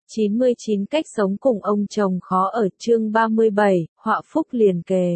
99 cách sống cùng ông chồng khó ở chương 37, họa phúc liền kề.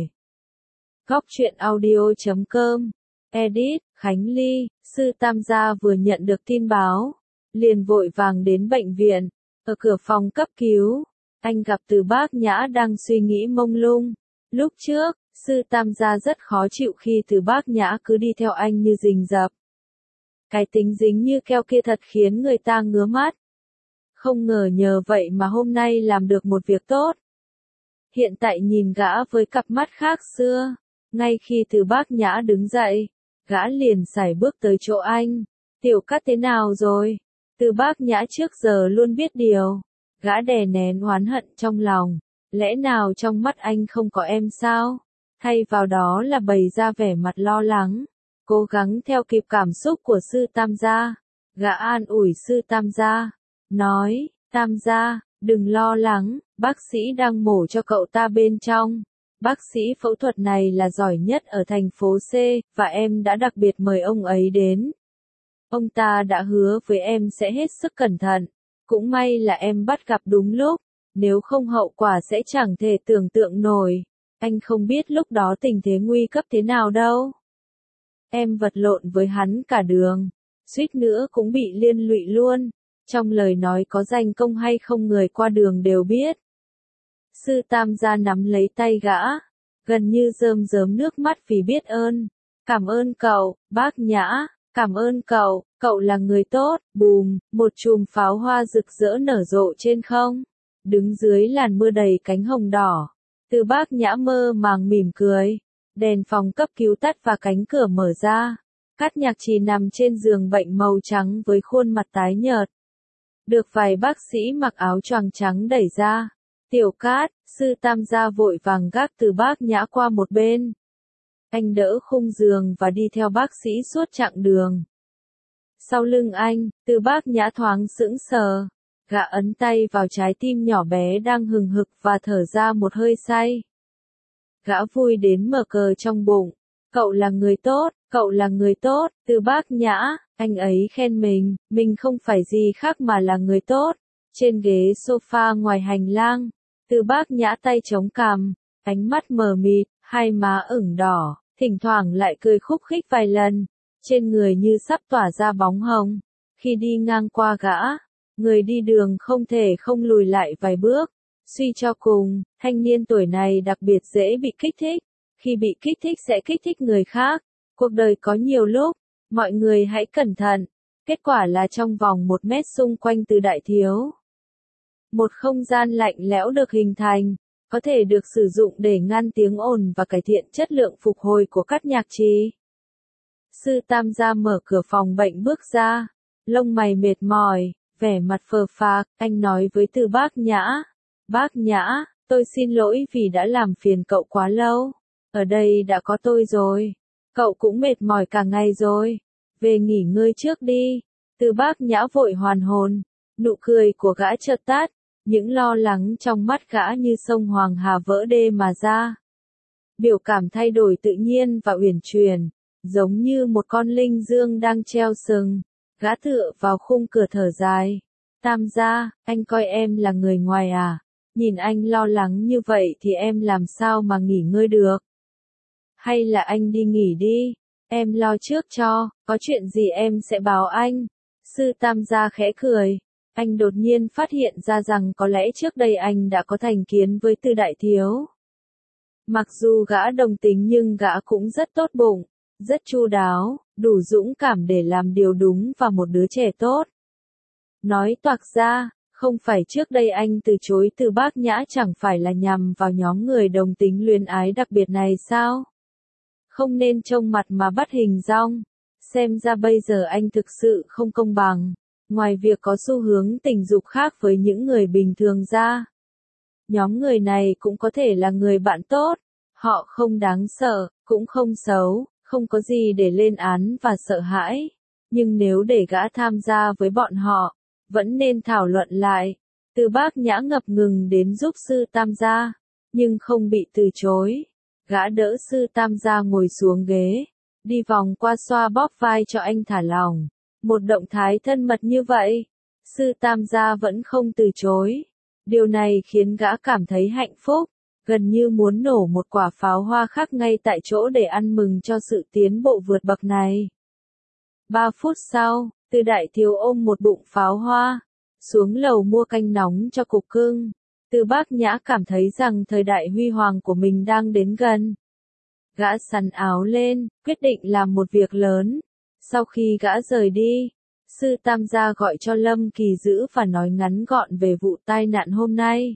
Góc truyện audio.com. Edit, Khánh Ly, sư Tam gia vừa nhận được tin báo, liền vội vàng đến bệnh viện. Ở cửa phòng cấp cứu, anh gặp Từ Bác Nhã đang suy nghĩ mông lung. Lúc trước, sư Tam gia rất khó chịu khi Từ Bác Nhã cứ đi theo anh như rình rập. Cái tính dính như keo kia thật khiến người ta ngứa mắt. Không ngờ nhờ vậy mà hôm nay làm được một việc tốt. Hiện tại nhìn gã với cặp mắt khác xưa, ngay khi Từ Bác Nhã đứng dậy, gã liền sải bước tới chỗ anh. Tiểu Cát thế nào rồi? Từ Bác Nhã trước giờ luôn biết điều. Gã đè nén oán hận trong lòng. Lẽ nào trong mắt anh không có em sao? Thay vào đó là bày ra vẻ mặt lo lắng, cố gắng theo kịp cảm xúc của sư Tam gia. Gã an ủi sư Tam gia, nói, Tam gia, đừng lo lắng, bác sĩ đang mổ cho cậu ta bên trong. Bác sĩ phẫu thuật này là giỏi nhất ở thành phố C, và em đã đặc biệt mời ông ấy đến. Ông ta đã hứa với em sẽ hết sức cẩn thận. Cũng may là em bắt gặp đúng lúc, nếu không hậu quả sẽ chẳng thể tưởng tượng nổi. Anh không biết lúc đó tình thế nguy cấp thế nào đâu. Em vật lộn với hắn cả đường, suýt nữa cũng bị liên lụy luôn. Trong lời nói có danh công hay không người qua đường đều biết. Sư Tam gia nắm lấy tay gã, gần như rơm rớm nước mắt vì biết ơn. Cảm ơn cậu, Bác Nhã, cảm ơn cậu là người tốt. Bùm, một chùm pháo hoa rực rỡ nở rộ trên không. Đứng dưới làn mưa đầy cánh hồng đỏ, Từ Bác Nhã mơ màng mỉm cười. Đèn phòng cấp cứu tắt và cánh cửa mở ra. Cát Nhạc Trì nằm trên giường bệnh màu trắng với khuôn mặt tái nhợt. Được vài bác sĩ mặc áo choàng trắng đẩy ra. Tiểu Cát, sư Tam gia vội vàng gác Từ Bác Nhã qua một bên. Anh đỡ khung giường và đi theo bác sĩ suốt chặng đường. Sau lưng anh, Từ Bác Nhã thoáng sững sờ. Gã ấn tay vào trái tim nhỏ bé đang hừng hực và thở ra một hơi say. Gã vui đến mở cờ trong bụng. Cậu là người tốt, Từ Bác Nhã, anh ấy khen mình không phải gì khác mà là người tốt. Trên ghế sofa ngoài hành lang, Từ Bác Nhã tay chống cằm, ánh mắt mờ mịt, hai má ửng đỏ, thỉnh thoảng lại cười khúc khích vài lần, trên người như sắp tỏa ra bóng hồng. Khi đi ngang qua gã, người đi đường không thể không lùi lại vài bước. Suy cho cùng, thanh niên tuổi này đặc biệt dễ bị kích thích. Khi bị kích thích sẽ kích thích người khác. Cuộc đời có nhiều lúc, mọi người hãy cẩn thận. Kết quả là trong vòng 1 mét xung quanh Từ Đại Thiếu, một không gian lạnh lẽo được hình thành, có thể được sử dụng để ngăn tiếng ồn và cải thiện chất lượng phục hồi của Cát Nhạc Trì. Sư Tam gia mở cửa phòng bệnh bước ra, lông mày mệt mỏi, vẻ mặt phờ phạc, anh nói với Từ Bác Nhã. Bác Nhã, tôi xin lỗi vì đã làm phiền cậu quá lâu. Ở đây đã có tôi rồi. Cậu cũng mệt mỏi cả ngày rồi. Về nghỉ ngơi trước đi. Từ Bác Nhã vội hoàn hồn. Nụ cười của gã chợt tắt. Những lo lắng trong mắt gã như sông Hoàng Hà vỡ đê mà ra. Biểu cảm thay đổi tự nhiên và uyển chuyển, giống như một con linh dương đang treo sừng. Gã tựa vào khung cửa thở dài. Tam gia, anh coi em là người ngoài à? Nhìn anh lo lắng như vậy thì em làm sao mà nghỉ ngơi được? Hay là anh đi nghỉ đi, em lo trước cho, có chuyện gì em sẽ báo anh. Sư Tam gia khẽ cười. Anh đột nhiên phát hiện ra rằng có lẽ trước đây anh đã có thành kiến với Từ Đại Thiếu. Mặc dù gã đồng tính nhưng gã cũng rất tốt bụng, rất chu đáo, đủ dũng cảm để làm điều đúng và một đứa trẻ tốt. Nói toạc ra, không phải trước đây anh từ chối Từ Bác Nhã chẳng phải là nhằm vào nhóm người đồng tính luyến ái đặc biệt này sao? Không nên trông mặt mà bắt hình dong. Xem ra bây giờ anh thực sự không công bằng. Ngoài việc có xu hướng tình dục khác với những người bình thường ra, nhóm người này cũng có thể là người bạn tốt. Họ không đáng sợ, cũng không xấu, không có gì để lên án và sợ hãi. Nhưng nếu để gã tham gia với bọn họ, vẫn nên thảo luận lại. Từ Bác Nhã ngập ngừng đến giúp sư Tam gia, nhưng không bị từ chối. Gã đỡ sư Tam gia ngồi xuống ghế, đi vòng qua xoa bóp vai cho anh thả lỏng. Một động thái thân mật như vậy, Sư Tam gia vẫn không từ chối. Điều này khiến gã cảm thấy hạnh phúc, gần như muốn nổ một quả pháo hoa khác ngay tại chỗ để ăn mừng cho sự tiến bộ vượt bậc này. 3 phút sau, Tư đại thiếu ôm một bụng pháo hoa, xuống lầu mua canh nóng cho cục cưng. Tư Bác Nhã cảm thấy rằng thời đại huy hoàng của mình đang đến gần. Gã sắn áo lên, quyết định làm một việc lớn. Sau khi gã rời đi, Sư Tam gia gọi cho Lâm Kỳ Dữ và nói ngắn gọn về vụ tai nạn hôm nay.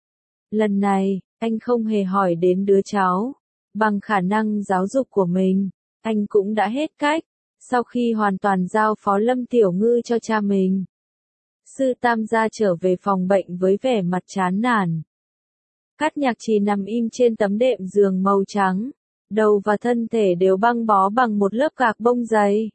Lần này, anh không hề hỏi đến đứa cháu. Bằng khả năng giáo dục của mình, anh cũng đã hết cách. Sau khi hoàn toàn giao phó Lâm Tiểu Ngư cho cha mình, Sư Tam gia trở về phòng bệnh với vẻ mặt chán nản. Cát Nhạc Trì nằm im trên tấm đệm giường màu trắng, đầu và thân thể đều băng bó bằng một lớp gạc bông dày.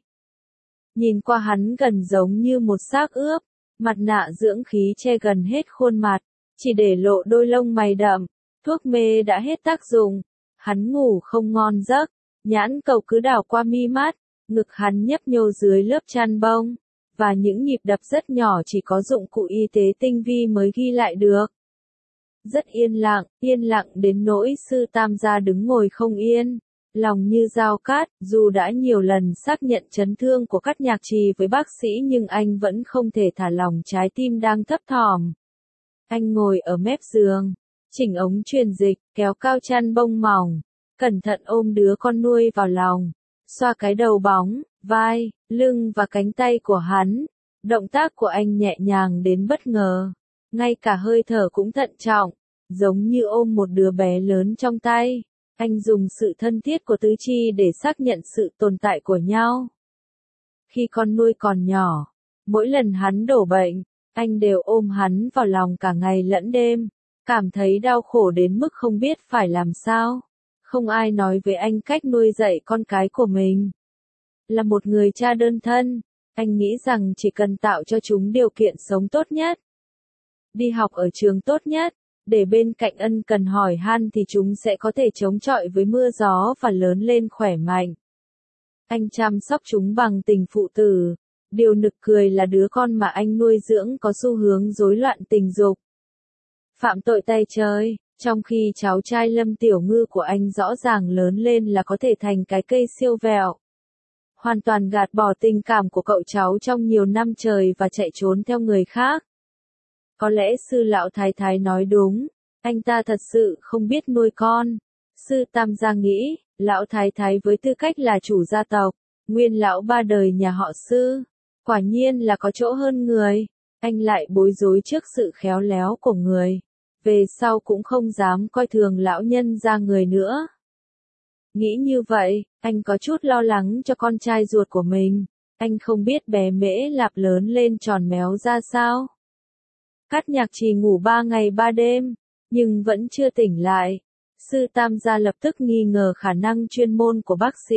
Nhìn qua hắn gần giống như một xác ướp, mặt nạ dưỡng khí che gần hết khuôn mặt, chỉ để lộ đôi lông mày đậm. Thuốc mê đã hết tác dụng, hắn ngủ không ngon giấc, nhãn cầu cứ đảo qua mi mắt, ngực hắn nhấp nhô dưới lớp chăn bông, và những nhịp đập rất nhỏ chỉ có dụng cụ y tế tinh vi mới ghi lại được. Rất yên lặng đến nỗi Sư Tam gia đứng ngồi không yên, lòng như dao cát. Dù đã nhiều lần xác nhận chấn thương của Cát Nhạc Trì với bác sĩ nhưng anh vẫn không thể thả lỏng trái tim đang thấp thỏm. Anh ngồi ở mép giường, chỉnh ống truyền dịch, kéo cao chăn bông mỏng, cẩn thận ôm đứa con nuôi vào lòng, xoa cái đầu bóng, vai, lưng và cánh tay của hắn. Động tác của anh nhẹ nhàng đến bất ngờ, ngay cả hơi thở cũng thận trọng, giống như ôm một đứa bé lớn trong tay. Anh dùng sự thân thiết của tứ chi để xác nhận sự tồn tại của nhau. Khi con nuôi còn nhỏ, mỗi lần hắn đổ bệnh, anh đều ôm hắn vào lòng cả ngày lẫn đêm, cảm thấy đau khổ đến mức không biết phải làm sao. Không ai nói với anh cách nuôi dạy con cái của mình. Là một người cha đơn thân, anh nghĩ rằng chỉ cần tạo cho chúng điều kiện sống tốt nhất, đi học ở trường tốt nhất, để bên cạnh ân cần hỏi han thì chúng sẽ có thể chống chọi với mưa gió và lớn lên khỏe mạnh. Anh chăm sóc chúng bằng tình phụ tử. Điều nực cười là đứa con mà anh nuôi dưỡng có xu hướng rối loạn tình dục, phạm tội tay chơi, trong khi cháu trai Lâm Tiểu Ngư của anh rõ ràng lớn lên là có thể thành cái cây siêu vẹo. Hoàn toàn gạt bỏ tình cảm của cậu cháu trong nhiều năm trời và chạy trốn theo người khác. Có lẽ Sư lão thái thái nói đúng, anh ta thật sự không biết nuôi con. Sư Tam gia nghĩ, lão thái thái với tư cách là chủ gia tộc, nguyên lão ba đời nhà họ Sư, quả nhiên là có chỗ hơn người. Anh lại bối rối trước sự khéo léo của người, về sau cũng không dám coi thường lão nhân gia người nữa. Nghĩ như vậy, anh có chút lo lắng cho con trai ruột của mình. Anh không biết bé Mễ Lạp lớn lên tròn méo ra sao. Cát Nhạc Trì ngủ 3 ngày 3 đêm, nhưng vẫn chưa tỉnh lại. Sư Tam gia lập tức nghi ngờ khả năng chuyên môn của bác sĩ.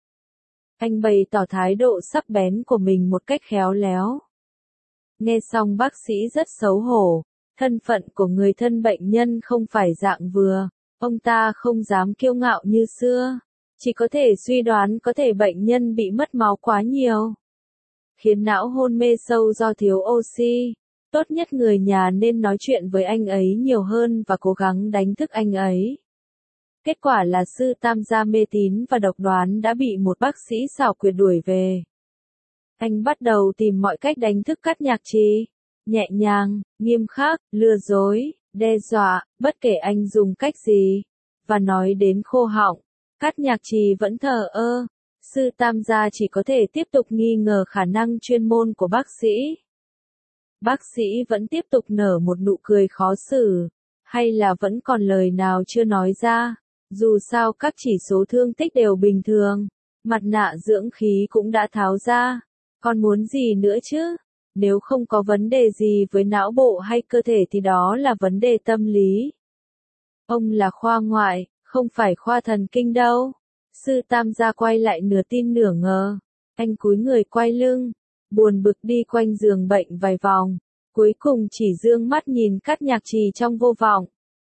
Anh bày tỏ thái độ sắc bén của mình một cách khéo léo. Nghe xong bác sĩ rất xấu hổ, thân phận của người thân bệnh nhân không phải dạng vừa, ông ta không dám kiêu ngạo như xưa, chỉ có thể suy đoán có thể bệnh nhân bị mất máu quá nhiều, khiến não hôn mê sâu do thiếu oxy. Tốt nhất người nhà nên nói chuyện với anh ấy nhiều hơn và cố gắng đánh thức anh ấy. Kết quả là Sư Tam gia mê tín và độc đoán đã bị một bác sĩ xảo quyệt đuổi về. Anh bắt đầu tìm mọi cách đánh thức Cát Nhạc Trì, nhẹ nhàng, nghiêm khắc, lừa dối, đe dọa, bất kể anh dùng cách gì, và nói đến khô họng, Cát Nhạc Trì vẫn thờ ơ. Sư Tam gia chỉ có thể tiếp tục nghi ngờ khả năng chuyên môn của bác sĩ. Bác sĩ vẫn tiếp tục nở một nụ cười khó xử, hay là vẫn còn lời nào chưa nói ra. Dù sao các chỉ số thương tích đều bình thường, mặt nạ dưỡng khí cũng đã tháo ra. Còn muốn gì nữa chứ? Nếu không có vấn đề gì với não bộ hay cơ thể thì đó là vấn đề tâm lý. Ông là khoa ngoại, không phải khoa thần kinh đâu. Sư Tam gia quay lại nửa tin nửa ngờ. Anh cúi người quay lưng, buồn bực đi quanh giường bệnh vài vòng, cuối cùng chỉ dương mắt nhìn Cát Nhạc Trì trong vô vọng.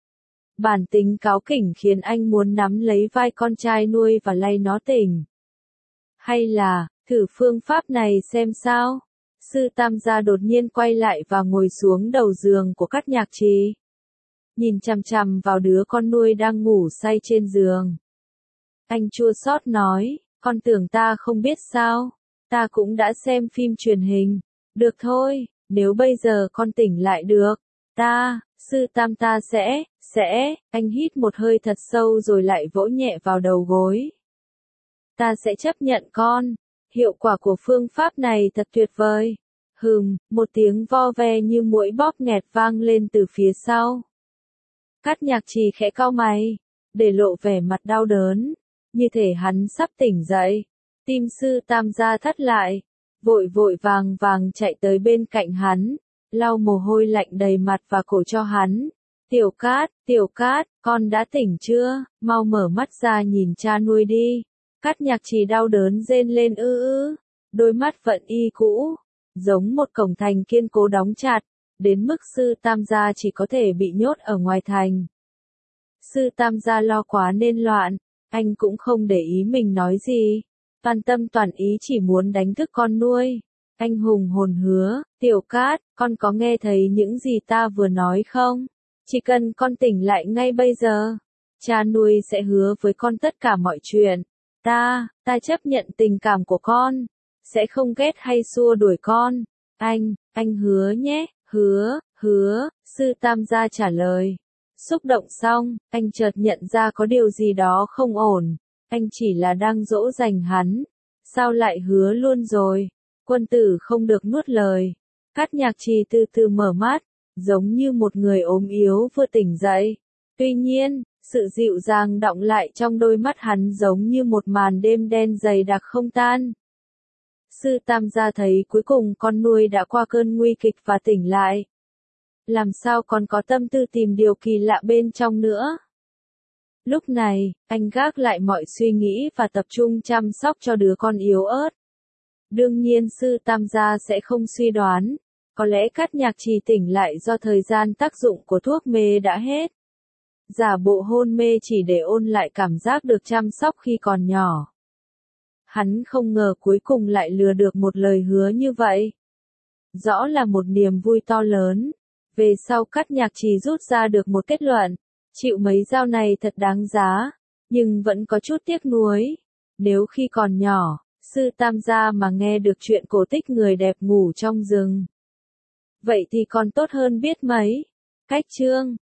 Bản tính cáu kỉnh khiến anh muốn nắm lấy vai con trai nuôi và lay nó tỉnh. Hay là, thử phương pháp này xem sao? Sư Tam gia đột nhiên quay lại và ngồi xuống đầu giường của Cát Nhạc Trì. Nhìn chằm chằm vào đứa con nuôi đang ngủ say trên giường. Anh chua xót nói, con tưởng ta không biết sao, ta cũng đã xem phim truyền hình. Được thôi, nếu bây giờ con tỉnh lại được, Sư Tam ta sẽ, anh hít một hơi thật sâu rồi lại vỗ nhẹ vào đầu gối. Ta sẽ chấp nhận con, hiệu quả của phương pháp này thật tuyệt vời. Một tiếng vo ve như muỗi bóp nghẹt vang lên từ phía sau. Cát Nhạc Trì khẽ cau mày, để lộ vẻ mặt đau đớn, như thể hắn sắp tỉnh dậy. Tim Sư Tam gia thắt lại, vội vội vàng vàng chạy tới bên cạnh hắn, lau mồ hôi lạnh đầy mặt và cổ cho hắn. Tiểu Cát, con đã tỉnh chưa? Mau mở mắt ra nhìn cha nuôi đi. Cát Nhạc Trì đau đớn rên lên đôi mắt vẫn y cũ, giống một cổng thành kiên cố đóng chặt, đến mức Sư Tam gia chỉ có thể bị nhốt ở ngoài thành. Sư Tam gia lo quá nên loạn, anh cũng không để ý mình nói gì, toàn tâm toàn ý chỉ muốn đánh thức con nuôi. Anh hùng hồn hứa, Tiểu Cát, con có nghe thấy những gì ta vừa nói không? Chỉ cần con tỉnh lại ngay bây giờ, cha nuôi sẽ hứa với con tất cả mọi chuyện. Ta chấp nhận tình cảm của con, sẽ không ghét hay xua đuổi con. Anh hứa nhé, hứa, Sư Tam gia trả lời. Xúc động xong, anh chợt nhận ra có điều gì đó không ổn, anh chỉ là đang dỗ dành hắn. Sao lại hứa luôn rồi? Quân tử không được nuốt lời. Cát Nhạc Trì từ từ mở mắt, giống như một người ốm yếu vừa tỉnh dậy. Tuy nhiên, sự dịu dàng đọng lại trong đôi mắt hắn giống như một màn đêm đen dày đặc không tan. Sư Tam gia thấy cuối cùng con nuôi đã qua cơn nguy kịch và tỉnh lại. Làm sao còn có tâm tư tìm điều kỳ lạ bên trong nữa? Lúc này, anh gác lại mọi suy nghĩ và tập trung chăm sóc cho đứa con yếu ớt. Đương nhiên Sư Tam gia sẽ không suy đoán, có lẽ Cát Nhạc Trì tỉnh lại do thời gian tác dụng của thuốc mê đã hết. Giả bộ hôn mê chỉ để ôn lại cảm giác được chăm sóc khi còn nhỏ. Hắn không ngờ cuối cùng lại lừa được một lời hứa như vậy. Rõ là một niềm vui to lớn. Về sau Cát Nhạc Trì rút ra được một kết luận, chịu mấy dao này thật đáng giá, nhưng vẫn có chút tiếc nuối. Nếu khi còn nhỏ, Sư Tam gia mà nghe được chuyện cổ tích người đẹp ngủ trong rừng, vậy thì còn tốt hơn biết mấy. Cách chương